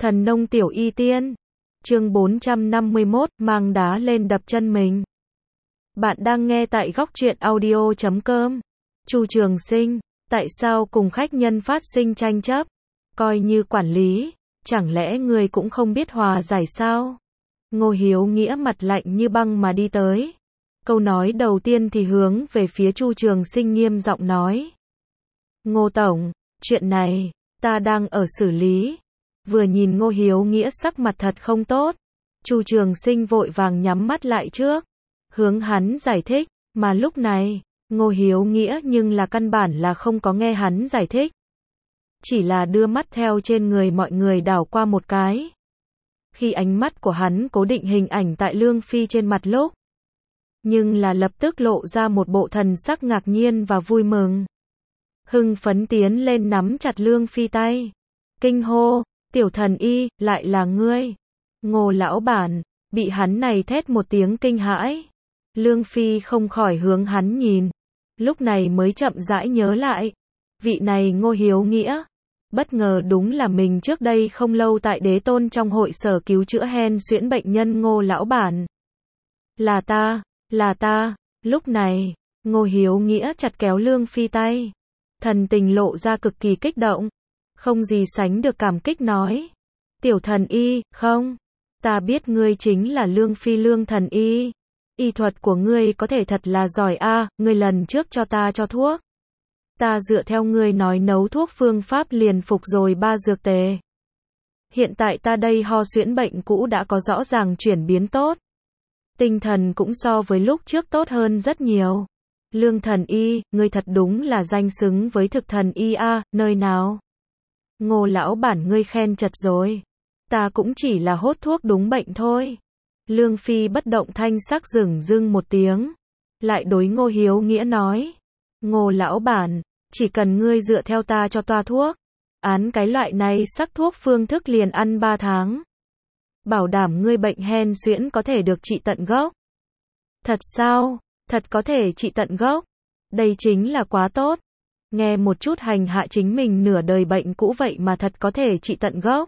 Thần nông tiểu y tiên. Chương 451, mang đá lên đập chân mình. Bạn đang nghe tại góc truyện audio.com. Chu Trường Sinh, tại sao cùng khách nhân phát sinh tranh chấp? Coi như quản lý, chẳng lẽ người cũng không biết hòa giải sao? Ngô Hiếu Nghĩa mặt lạnh như băng mà đi tới. Câu nói đầu tiên thì hướng về phía Chu Trường Sinh nghiêm giọng nói. Ngô Tổng, chuyện này, ta đang ở xử lý. Vừa nhìn Ngô Hiếu Nghĩa sắc mặt thật không tốt, Chu Trường Sinh vội vàng nhắm mắt lại trước, hướng hắn giải thích, mà lúc này, Ngô Hiếu Nghĩa nhưng là căn bản là không có nghe hắn giải thích. Chỉ là đưa mắt theo trên người mọi người đảo qua một cái. Khi ánh mắt của hắn cố định hình ảnh tại Lương Phi trên mặt lúc, nhưng là lập tức lộ ra một bộ thần sắc ngạc nhiên và vui mừng. Hưng phấn tiến lên nắm chặt Lương Phi tay, kinh hô, tiểu thần y, lại là ngươi. Ngô lão bản, bị hắn này thét một tiếng kinh hãi. Lương Phi không khỏi hướng hắn nhìn, lúc này mới chậm rãi nhớ lại. Vị này Ngô Hiếu Nghĩa, bất ngờ đúng là mình trước đây không lâu tại Đế Tôn trong hội sở cứu chữa hen suyễn bệnh nhân Ngô lão bản. Là ta, lúc này, Ngô Hiếu Nghĩa chặt kéo Lương Phi tay. Thần tình lộ ra cực kỳ kích động, không gì sánh được cảm kích nói. Tiểu thần y, không, ta biết ngươi chính là Lương Phi Lương thần y. Y thuật của ngươi có thể thật là giỏi a, ngươi lần trước cho ta cho thuốc. Ta dựa theo ngươi nói nấu thuốc phương pháp liền phục rồi 3 dược tề. Hiện tại ta đây ho suyễn bệnh cũ đã có rõ ràng chuyển biến tốt. Tinh thần cũng so với lúc trước tốt hơn rất nhiều. Lương thần y, ngươi thật đúng là danh xứng với thực thần y a, nơi nào? Ngô lão bản ngươi khen chật rồi. Ta cũng chỉ là hốt thuốc đúng bệnh thôi. Lương Phi bất động thanh sắc dửng dưng một tiếng. Lại đối Ngô Hiếu Nghĩa nói. Ngô lão bản, chỉ cần ngươi dựa theo ta cho toa thuốc. Án cái loại này sắc thuốc phương thức liền ăn 3 tháng. Bảo đảm ngươi bệnh hen suyễn có thể được trị tận gốc. Thật sao? Thật có thể trị tận gốc. Đây chính là quá tốt. Nghe một chút hành hạ chính mình nửa đời bệnh cũ vậy mà thật có thể trị tận gốc.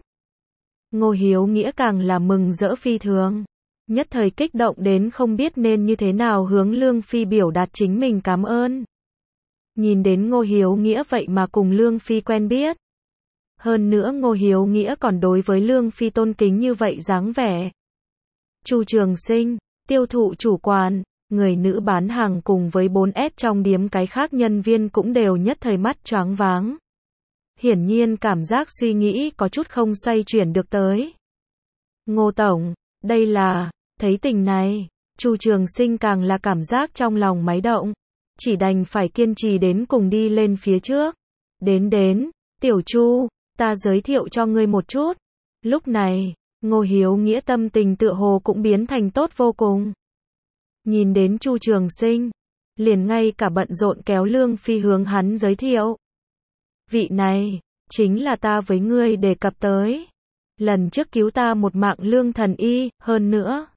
Ngô Hiếu Nghĩa càng là mừng rỡ phi thường. Nhất thời kích động đến không biết nên như thế nào hướng Lương Phi biểu đạt chính mình cảm ơn. Nhìn đến Ngô Hiếu Nghĩa vậy mà cùng Lương Phi quen biết. Hơn nữa Ngô Hiếu Nghĩa còn đối với Lương Phi tôn kính như vậy dáng vẻ. Chu Trường Sinh, tiêu thụ chủ quản, người nữ bán hàng cùng với 4S trong điếm cái khác nhân viên cũng đều nhất thời mắt choáng váng. Hiển nhiên cảm giác suy nghĩ có chút không xoay chuyển được tới. Ngô Tổng, đây là, thấy tình này, Chu Trường Sinh càng là cảm giác trong lòng máy động. Chỉ đành phải kiên trì đến cùng đi lên phía trước. Đến, tiểu Chu, ta giới thiệu cho ngươi một chút. Lúc này, Ngô Hiếu Nghĩa tâm tình tựa hồ cũng biến thành tốt vô cùng. Nhìn đến Chu Trường Sinh, liền ngay cả bận rộn kéo Lương Phi hướng hắn giới thiệu. Vị này, chính là ta với ngươi đề cập tới. Lần trước cứu ta một mạng Lương thần y, hơn nữa.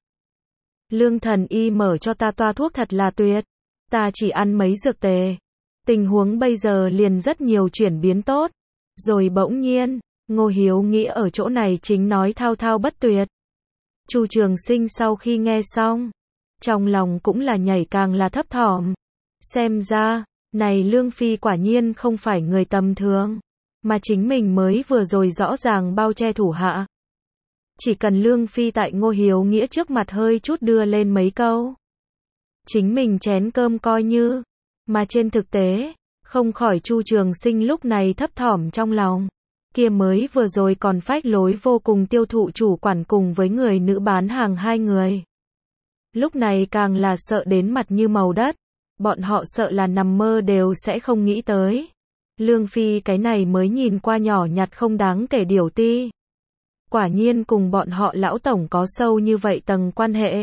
Lương thần y mở cho ta toa thuốc thật là tuyệt. Ta chỉ ăn mấy dược tề. Tình huống bây giờ liền rất nhiều chuyển biến tốt. Rồi bỗng nhiên, Ngô Hiếu Nghĩa ở chỗ này chính nói thao thao bất tuyệt. Chu Trường Sinh sau khi nghe xong, trong lòng cũng là nhảy càng là thấp thỏm. Xem ra, này Lương Phi quả nhiên không phải người tầm thường, mà chính mình mới vừa rồi rõ ràng bao che thủ hạ. Chỉ cần Lương Phi tại Ngô Hiếu Nghĩa trước mặt hơi chút đưa lên mấy câu. Chính mình chén cơm coi như, mà trên thực tế, không khỏi Chu Trường Sinh lúc này thấp thỏm trong lòng. Kia mới vừa rồi còn phách lối vô cùng tiêu thụ chủ quản cùng với người nữ bán hàng hai người. Lúc này càng là sợ đến mặt như màu đất. Bọn họ sợ là nằm mơ đều sẽ không nghĩ tới. Lương Phi cái này mới nhìn qua nhỏ nhặt không đáng kể điều ti. Quả nhiên cùng bọn họ lão tổng có sâu như vậy tầng quan hệ.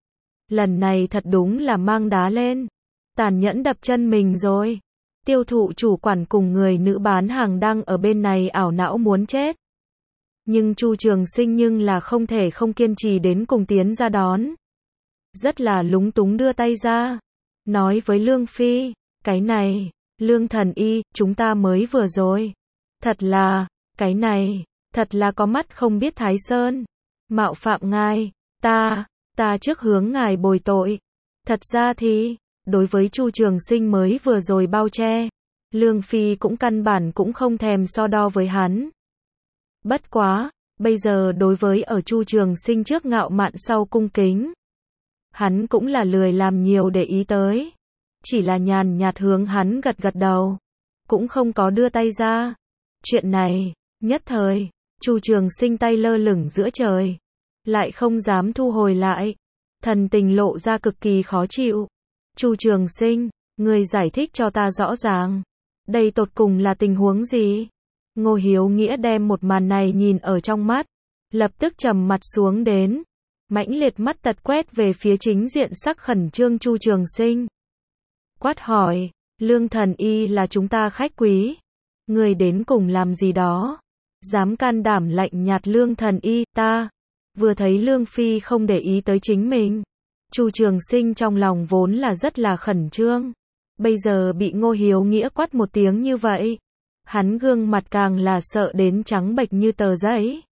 Lần này thật đúng là mang đá lên. Tàn nhẫn đập chân mình rồi. Tiêu thụ chủ quản cùng người nữ bán hàng đang ở bên này ảo não muốn chết. Nhưng Chu Trường Sinh nhưng là không thể không kiên trì đến cùng tiến ra đón. Rất là lúng túng đưa tay ra. Nói với Lương Phi, cái này, Lương thần y, chúng ta mới vừa rồi. Thật là, cái này, Thật là có mắt không biết Thái Sơn. Mạo phạm ngài, ta trước hướng ngài bồi tội. Thật ra thì, đối với Chu Trường Sinh mới vừa rồi bao che, Lương Phi cũng căn bản cũng không thèm so đo với hắn. Bất quá, bây giờ đối với ở Chu Trường Sinh trước ngạo mạn sau cung kính, hắn cũng là lười làm nhiều để ý tới. Chỉ là nhàn nhạt hướng hắn gật gật đầu, cũng không có đưa tay ra. Chuyện này, nhất thời, Chu Trường Sinh tay lơ lửng giữa trời, lại không dám thu hồi lại, thần tình lộ ra cực kỳ khó chịu. Chu Trường Sinh, ngươi giải thích cho ta rõ ràng, đây tột cùng là tình huống gì? Ngô Hiếu Nghĩa đem một màn này nhìn ở trong mắt, lập tức trầm mặt xuống đến, mãnh liệt mắt tật quét về phía chính diện sắc khẩn trương Chu Trường Sinh. Quát hỏi, Lương thần y là chúng ta khách quý, ngươi đến cùng làm gì đó? Dám can đảm lạnh nhạt Lương thần y, ta vừa thấy Lương Phi không để ý tới chính mình. Chu Trường Sinh trong lòng vốn là rất là khẩn trương, bây giờ bị Ngô Hiếu Nghĩa quát một tiếng như vậy, hắn gương mặt càng là sợ đến trắng bệch như tờ giấy.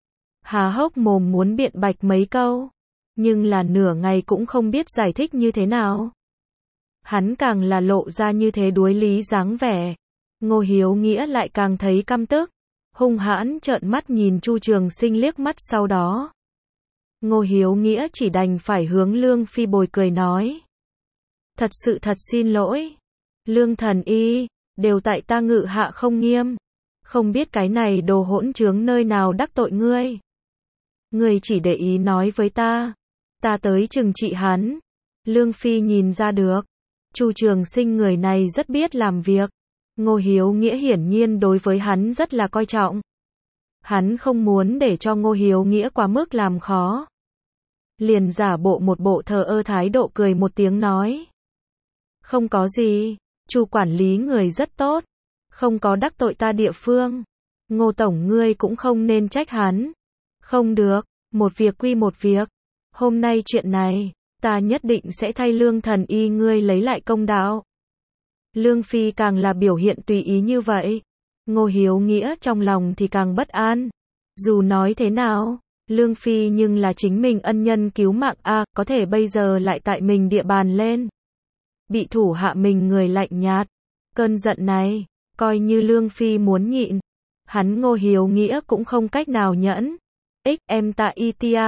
Há hốc mồm muốn biện bạch mấy câu, nhưng là nửa ngày cũng không biết giải thích như thế nào. Hắn càng là lộ ra như thế đuối lý dáng vẻ, Ngô Hiếu Nghĩa lại càng thấy căm tức, hung hãn trợn mắt nhìn Chu Trường Sinh liếc mắt, sau đó Ngô Hiếu Nghĩa chỉ đành phải hướng Lương Phi bồi cười nói. Thật sự thật xin lỗi, Lương thần y, đều tại ta ngự hạ không nghiêm, không biết cái này đồ hỗn trướng nơi nào đắc tội ngươi. Ngươi chỉ để ý nói với ta tới trừng trị hắn. Lương Phi nhìn ra được, Chu Trường Sinh người này rất biết làm việc. Ngô Hiếu Nghĩa hiển nhiên đối với hắn rất là coi trọng. Hắn không muốn để cho Ngô Hiếu Nghĩa quá mức làm khó, liền giả bộ một bộ thờ ơ thái độ cười một tiếng nói. Không có gì, Chu quản lý người rất tốt, không có đắc tội ta địa phương. Ngô tổng ngươi cũng không nên trách hắn. Không được, một việc quy một việc. Hôm nay chuyện này, ta nhất định sẽ thay Lương thần y ngươi lấy lại công đạo. Lương Phi càng là biểu hiện tùy ý như vậy, Ngô Hiếu Nghĩa trong lòng thì càng bất an. Dù nói thế nào, Lương Phi nhưng là chính mình ân nhân cứu mạng a, có thể bây giờ lại tại mình địa bàn lên, bị thủ hạ mình người lạnh nhạt. Cơn giận này, coi như Lương Phi muốn nhịn, hắn Ngô Hiếu Nghĩa cũng không cách nào nhẫn. Em ta itia,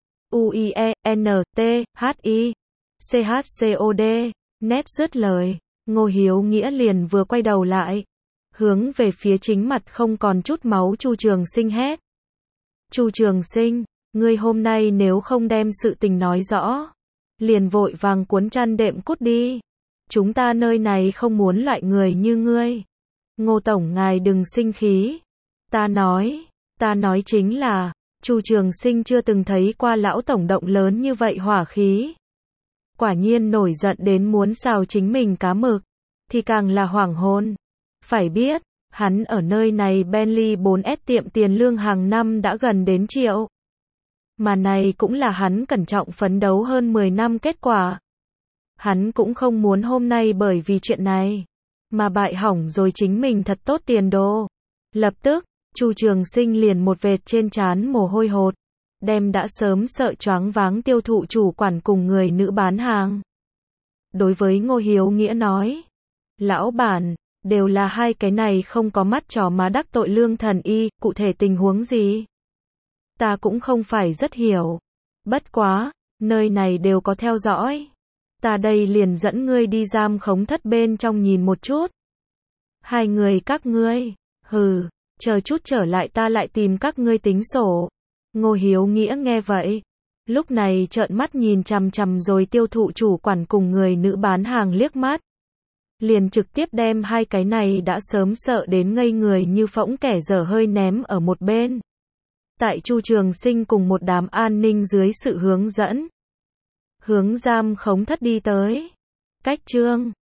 uie, nt, hi, chcod, nét dứt lời, Ngô Hiếu Nghĩa liền vừa quay đầu lại, hướng về phía chính mặt không còn chút máu Chu Trường Sinh hét. Chu Trường Sinh, ngươi hôm nay nếu không đem sự tình nói rõ, liền vội vàng cuốn chăn đệm cút đi. Chúng ta nơi này không muốn loại người như ngươi. Ngô tổng ngài đừng sinh khí. Ta nói chính là, Chu Trường Sinh chưa từng thấy qua lão tổng động lớn như vậy hỏa khí. Quả nhiên nổi giận đến muốn xào chính mình cá mực, thì càng là hoảng hồn. Phải biết, hắn ở nơi này Bentley 4S tiệm tiền lương hàng năm đã gần đến triệu. Mà này cũng là hắn cẩn trọng phấn đấu hơn 10 năm kết quả. Hắn cũng không muốn hôm nay bởi vì chuyện này mà bại hỏng rồi chính mình thật tốt tiền đồ. Lập tức, Chu Trường Sinh liền một vệt trên trán mồ hôi hột, đem đã sớm sợ choáng váng tiêu thụ chủ quản cùng người nữ bán hàng. Đối với Ngô Hiếu Nghĩa nói, lão bản, đều là hai cái này không có mắt chó má đắc tội Lương thần y, cụ thể tình huống gì? Ta cũng không phải rất hiểu. Bất quá, nơi này đều có theo dõi. Ta đây liền dẫn ngươi đi giam khống thất bên trong nhìn một chút. Hai người các ngươi, hừ, chờ chút trở lại ta lại tìm các ngươi tính sổ. Ngô Hiếu Nghĩa nghe vậy, lúc này trợn mắt nhìn chằm chằm rồi tiêu thụ chủ quản cùng người nữ bán hàng liếc mắt. Liền trực tiếp đem hai cái này đã sớm sợ đến ngây người như phỗng kẻ dở hơi ném ở một bên. Tại Chu Trường Sinh cùng một đám an ninh dưới sự hướng dẫn, hướng giam khống thất đi tới. Cách chương